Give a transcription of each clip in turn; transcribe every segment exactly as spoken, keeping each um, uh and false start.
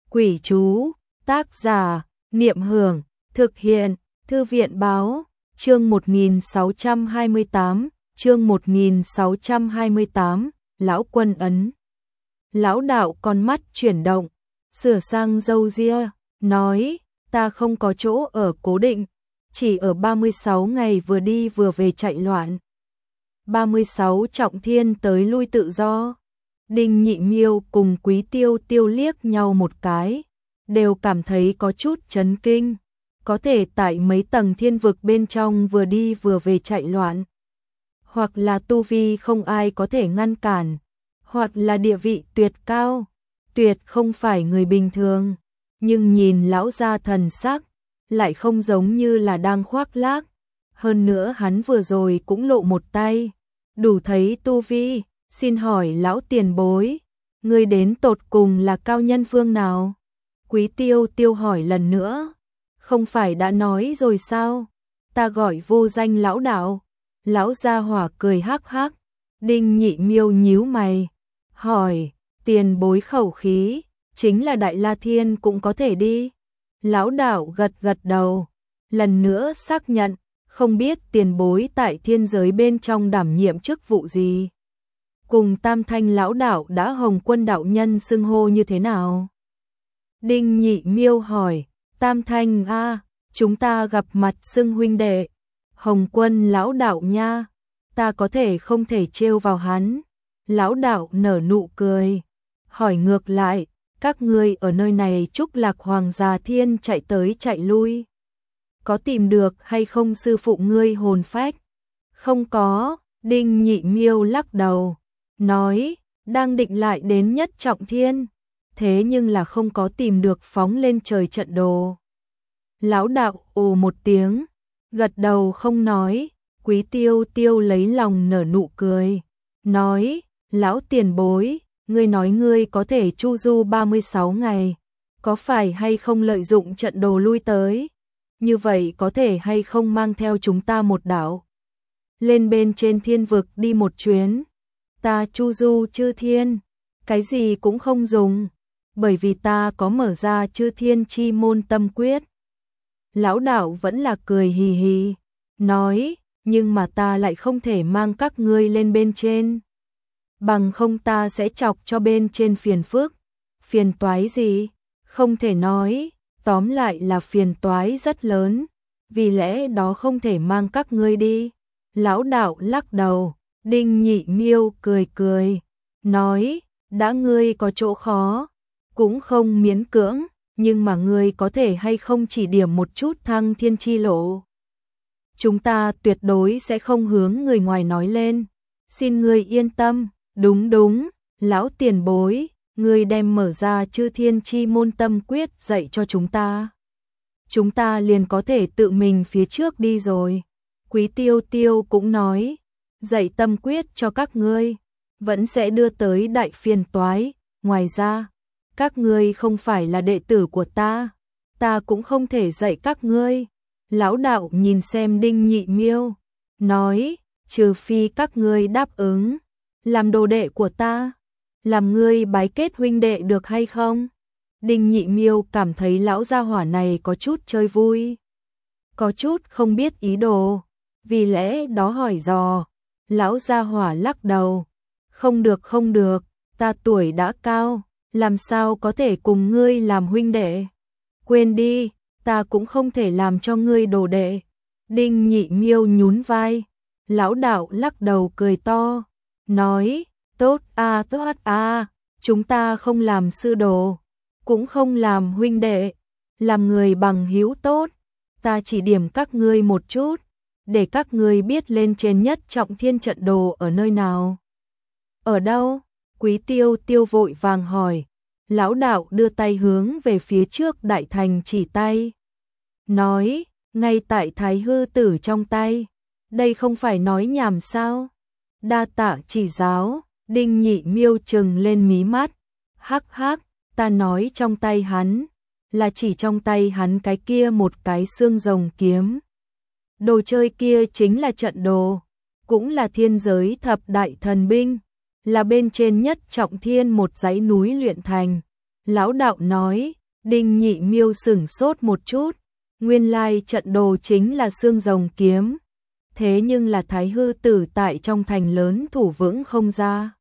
Quỷ chú, tác giả, Niệm Hưởng, thực hiện, Thư viện báo, chương một nghìn sáu trăm hai mươi tám, chương một nghìn sáu trăm hai mươi tám, Lão Quân Ấn. Lão đạo con mắt chuyển động, sửa sang râu ria, nói, ta không có chỗ ở cố định, chỉ ở ba mươi sáu ngày vừa đi vừa về chạy loạn. ba mươi sáu trọng thiên tới lui tự do. Đinh Nhị Miêu cùng Quý Tiêu Tiêu liếc nhau một cái, đều cảm thấy có chút chấn kinh, có thể tại mấy tầng thiên vực bên trong vừa đi vừa về chạy loạn. Hoặc là tu vi không ai có thể ngăn cản, hoặc là địa vị tuyệt cao, tuyệt không phải người bình thường, nhưng nhìn lão gia thần sắc, lại không giống như là đang khoác lác. Hơn nữa hắn vừa rồi cũng lộ một tay, đủ thấy tu vi. Xin hỏi lão tiền bối, ngươi đến tột cùng là cao nhân phương nào? Quý Tiêu Tiêu hỏi lần nữa, không phải đã nói rồi sao? Ta gọi vô danh lão đạo. Lão gia hỏa cười hắc hắc. Đinh Nhị Miêu nhíu mày, hỏi, tiền bối khẩu khí, chính là Đại La Thiên cũng có thể đi. Lão đạo gật gật đầu, lần nữa xác nhận, không biết tiền bối tại thiên giới bên trong đảm nhiệm chức vụ gì. Cùng Tam Thanh lão đạo đã Hồng Quân đạo nhân xưng hô như thế nào? Đinh Nhị Miêu hỏi, Tam Thanh a, chúng ta gặp mặt xưng huynh đệ. Hồng Quân lão đạo nha, ta có thể không thể trêu vào hắn. Lão đạo nở nụ cười, hỏi ngược lại, các ngươi ở nơi này Trúc Lạc Hoàng Già Thiên chạy tới chạy lui, có tìm được hay không sư phụ ngươi hồn phách? Không có. Đinh Nhị Miêu lắc đầu, nói, đang định lại đến nhất trọng thiên, thế nhưng là không có tìm được phóng lên trời trận đồ. Lão đạo ồ một tiếng, gật đầu không nói. Quý Tiêu Tiêu lấy lòng nở nụ cười, nói, lão tiền bối, ngươi nói ngươi có thể chu du ba mươi sáu ngày, có phải hay không lợi dụng trận đồ lui tới? Như vậy có thể hay không mang theo chúng ta một đảo, lên bên trên thiên vực đi một chuyến? Ta chu du chư thiên, cái gì cũng không dùng, bởi vì ta có mở ra chư thiên chi môn tâm quyết. Lão đạo vẫn là cười hì hì, nói, nhưng mà ta lại không thể mang các ngươi lên bên trên, bằng không ta sẽ chọc cho bên trên phiền phức. Phiền toái gì? Không thể nói, tóm lại là phiền toái rất lớn, vì lẽ đó không thể mang các ngươi đi. Lão đạo lắc đầu. Đinh Nhị Miêu cười cười, nói, đã ngươi có chỗ khó, cũng không miễn cưỡng, nhưng mà ngươi có thể hay không chỉ điểm một chút thăng thiên chi lộ. Chúng ta tuyệt đối sẽ không hướng người ngoài nói lên, xin ngươi yên tâm. Đúng đúng, lão tiền bối, ngươi đem mở ra chư thiên chi môn tâm quyết dạy cho chúng ta, chúng ta liền có thể tự mình phía trước đi rồi. Quý Tiêu Tiêu cũng nói, dạy tâm quyết cho các ngươi, vẫn sẽ đưa tới đại phiền toái, ngoài ra, các ngươi không phải là đệ tử của ta, ta cũng không thể dạy các ngươi. Lão đạo nhìn xem Đinh Nhị Miêu, nói, trừ phi các ngươi đáp ứng, làm đồ đệ của ta, làm ngươi bái kết huynh đệ được hay không? Đinh Nhị Miêu cảm thấy lão gia hỏa này có chút chơi vui, có chút không biết ý đồ, vì lẽ đó hỏi dò. Lão gia hỏa lắc đầu, không được không được, ta tuổi đã cao, làm sao có thể cùng ngươi làm huynh đệ? Quên đi, ta cũng không thể làm cho ngươi đồ đệ. Đinh Nhị Miêu nhún vai, lão đạo lắc đầu cười to, nói, tốt a tốt a, chúng ta không làm sư đồ, cũng không làm huynh đệ, làm người bằng hữu tốt, ta chỉ điểm các ngươi một chút, để các ngươi biết lên trên nhất trọng thiên trận đồ ở nơi nào. Ở đâu? Quý Tiêu Tiêu vội vàng hỏi. Lão đạo đưa tay hướng về phía trước đại thành chỉ tay, nói, ngay tại Thái Hư Tử trong tay. Đây không phải nói nhảm sao? Đa tạ chỉ giáo. Đinh Nhị Miêu trừng lên mí mắt, hắc hắc, ta nói trong tay hắn, là chỉ trong tay hắn cái kia một cái xương rồng kiếm. Đồ chơi kia chính là trận đồ, cũng là thiên giới thập đại thần binh, là bên trên nhất trọng thiên một dãy núi luyện thành. Lão đạo nói, Đinh Nhị Miêu sửng sốt một chút, nguyên lai trận đồ chính là xương rồng kiếm. Thế nhưng là Thái Hư Tử tại trong thành lớn thủ vững không ra.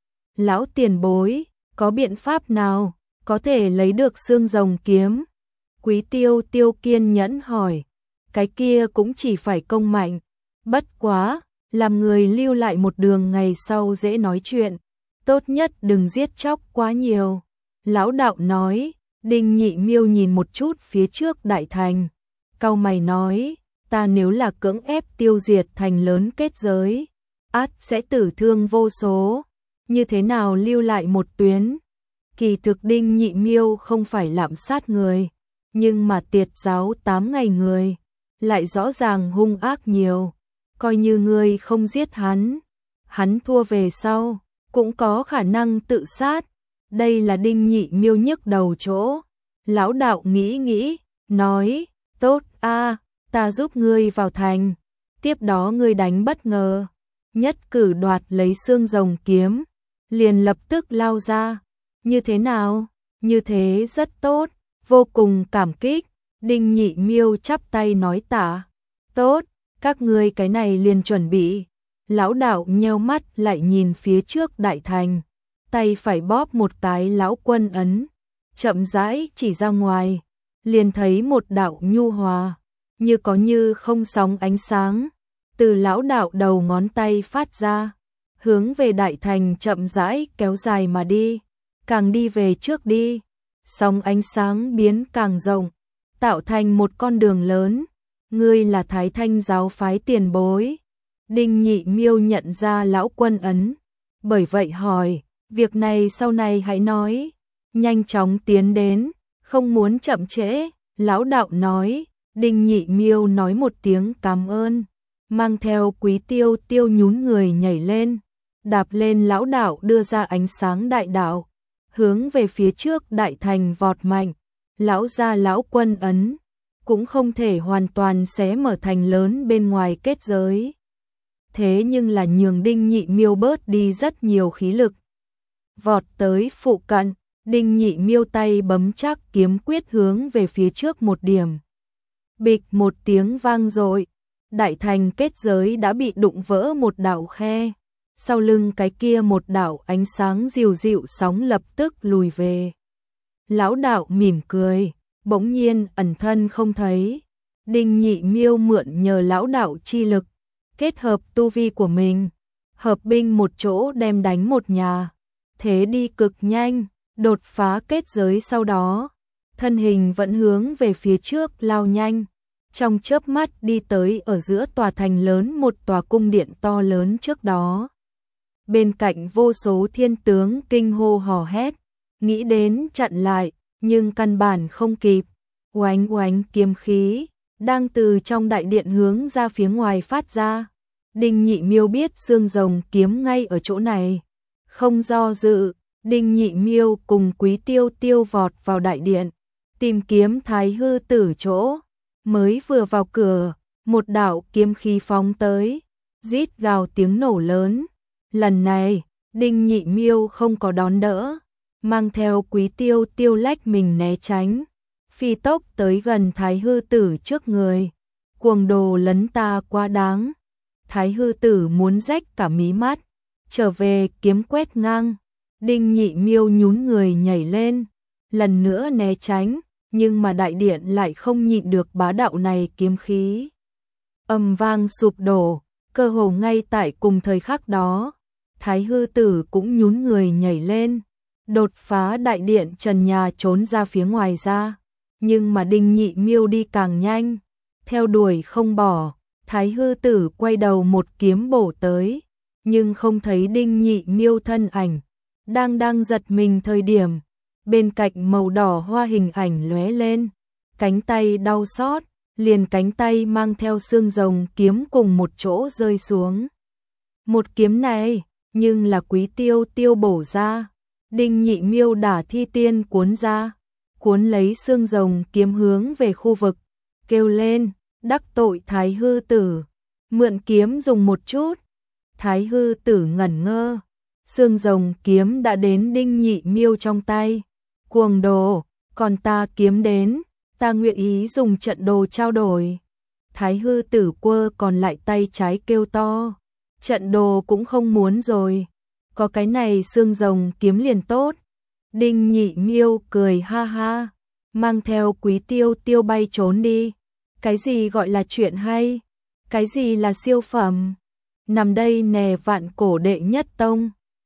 Lão tiền bối, có biện pháp nào có thể lấy được xương rồng kiếm? Quý Tiêu Tiêu kiên nhẫn hỏi. Cái kia cũng chỉ phải công mạnh, bất quá, làm người lưu lại một đường ngày sau dễ nói chuyện, tốt nhất đừng giết chóc quá nhiều. Lão đạo nói. Đinh Nhị Miêu nhìn một chút phía trước đại thành, cau mày nói, ta nếu là cưỡng ép tiêu diệt thành lớn kết giới, ắt sẽ tử thương vô số, như thế nào lưu lại một tuyến? Kỳ thực Đinh Nhị Miêu không phải lạm sát người, nhưng mà tiệt giáo tám ngày người, lại rõ ràng hung ác nhiều, coi như ngươi không giết hắn, hắn thua về sau, cũng có khả năng tự sát. Đây là Đinh Nhị Miêu nhức đầu chỗ. Lão đạo nghĩ nghĩ, nói, tốt a, ta giúp ngươi vào thành, tiếp đó ngươi đánh bất ngờ, nhất cử đoạt lấy xương rồng kiếm, liền lập tức lao ra. Như thế nào? Như thế rất tốt, vô cùng cảm kích. Đinh Nhị Miêu chắp tay nói tạ. Tốt, các ngươi cái này liền chuẩn bị. Lão đạo nheo mắt lại nhìn phía trước đại thành, tay phải bóp một cái lão quân ấn, chậm rãi chỉ ra ngoài, liền thấy một đạo nhu hòa, như có như không sóng ánh sáng, từ lão đạo đầu ngón tay phát ra, hướng về đại thành chậm rãi kéo dài mà đi, càng đi về trước đi, sóng ánh sáng biến càng rộng, tạo thành một con đường lớn. Ngươi là Thái Thanh giáo phái tiền bối. Đinh Nhị Miêu nhận ra lão quân ấn, bởi vậy hỏi, việc này sau này hãy nói, nhanh chóng tiến đến, không muốn chậm trễ. Lão đạo nói. Đinh Nhị Miêu nói một tiếng cảm ơn, mang theo Quý Tiêu Tiêu nhún người nhảy lên, đạp lên lão đạo đưa ra ánh sáng đại đạo, hướng về phía trước đại thành vọt mạnh. Lão gia lão quân ấn cũng không thể hoàn toàn xé mở thành lớn bên ngoài kết giới, thế nhưng là nhường Đinh Nhị Miêu bớt đi rất nhiều khí lực. Vọt tới phụ cận, Đinh Nhị Miêu tay bấm chắc kiếm quyết hướng về phía trước một điểm. Bịch một tiếng vang dội, đại thành kết giới đã bị đụng vỡ một đạo khe. Sau lưng cái kia một đạo ánh sáng dịu dịu sóng lập tức lùi về. Lão đạo mỉm cười, bỗng nhiên ẩn thân không thấy. Đinh Nhị Miêu mượn nhờ lão đạo chi lực, kết hợp tu vi của mình, hợp binh một chỗ đem đánh một nhà. Thế đi cực nhanh, đột phá kết giới sau đó, thân hình vẫn hướng về phía trước lao nhanh, trong chớp mắt đi tới ở giữa tòa thành lớn một tòa cung điện to lớn trước đó. Bên cạnh vô số thiên tướng kinh hô hò hét, nghĩ đến chặn lại, nhưng căn bản không kịp. Oánh oánh kiếm khí đang từ trong đại điện hướng ra phía ngoài phát ra. Đinh Nhị Miêu biết xương rồng kiếm ngay ở chỗ này, không do dự, Đinh Nhị Miêu cùng Quý Tiêu Tiêu vọt vào đại điện, tìm kiếm Thái Hư Tử chỗ. Mới vừa vào cửa, một đạo kiếm khí phóng tới, rít gào tiếng nổ lớn. Lần này, Đinh Nhị Miêu không có đón đỡ, mang theo Quý Tiêu Tiêu lách mình né tránh, phi tốc tới gần Thái Hư Tử trước người. Cuồng đồ lấn ta quá đáng. Thái Hư Tử muốn rách cả mí mắt, trở về kiếm quét ngang. Đinh Nhị Miêu nhún người nhảy lên, lần nữa né tránh, nhưng mà đại điện lại không nhịn được bá đạo này kiếm khí. Âm vang sụp đổ, cơ hồ ngay tại cùng thời khắc đó, Thái Hư Tử cũng nhún người nhảy lên, đột phá đại điện trần nhà trốn ra phía ngoài ra. Nhưng mà Đinh Nhị Miêu đi càng nhanh, theo đuổi không bỏ. Thái Hư Tử quay đầu một kiếm bổ tới, nhưng không thấy Đinh Nhị Miêu thân ảnh. Đang đang giật mình thời điểm, bên cạnh màu đỏ hoa hình ảnh lóe lên, cánh tay đau xót, liền cánh tay mang theo xương rồng kiếm cùng một chỗ rơi xuống. Một kiếm này, nhưng là Quý Tiêu Tiêu bổ ra. Đinh Nhị Miêu đả thi tiên cuốn ra, cuốn lấy xương rồng kiếm hướng về khu vực, kêu lên, đắc tội Thái Hư Tử, mượn kiếm dùng một chút. Thái Hư Tử ngẩn ngơ, xương rồng kiếm đã đến Đinh Nhị Miêu trong tay. Cuồng đồ, còn ta kiếm đến, ta nguyện ý dùng trận đồ trao đổi. Thái hư tử quơ còn lại tay trái kêu to, trận đồ cũng không muốn rồi, có cái này xương rồng kiếm liền tốt. Đinh Nhị Miêu cười ha ha, mang theo Quý Tiêu Tiêu bay trốn đi. Cái gì gọi là chuyện hay? Cái gì là siêu phẩm? Nằm đây nè vạn cổ đệ nhất tông.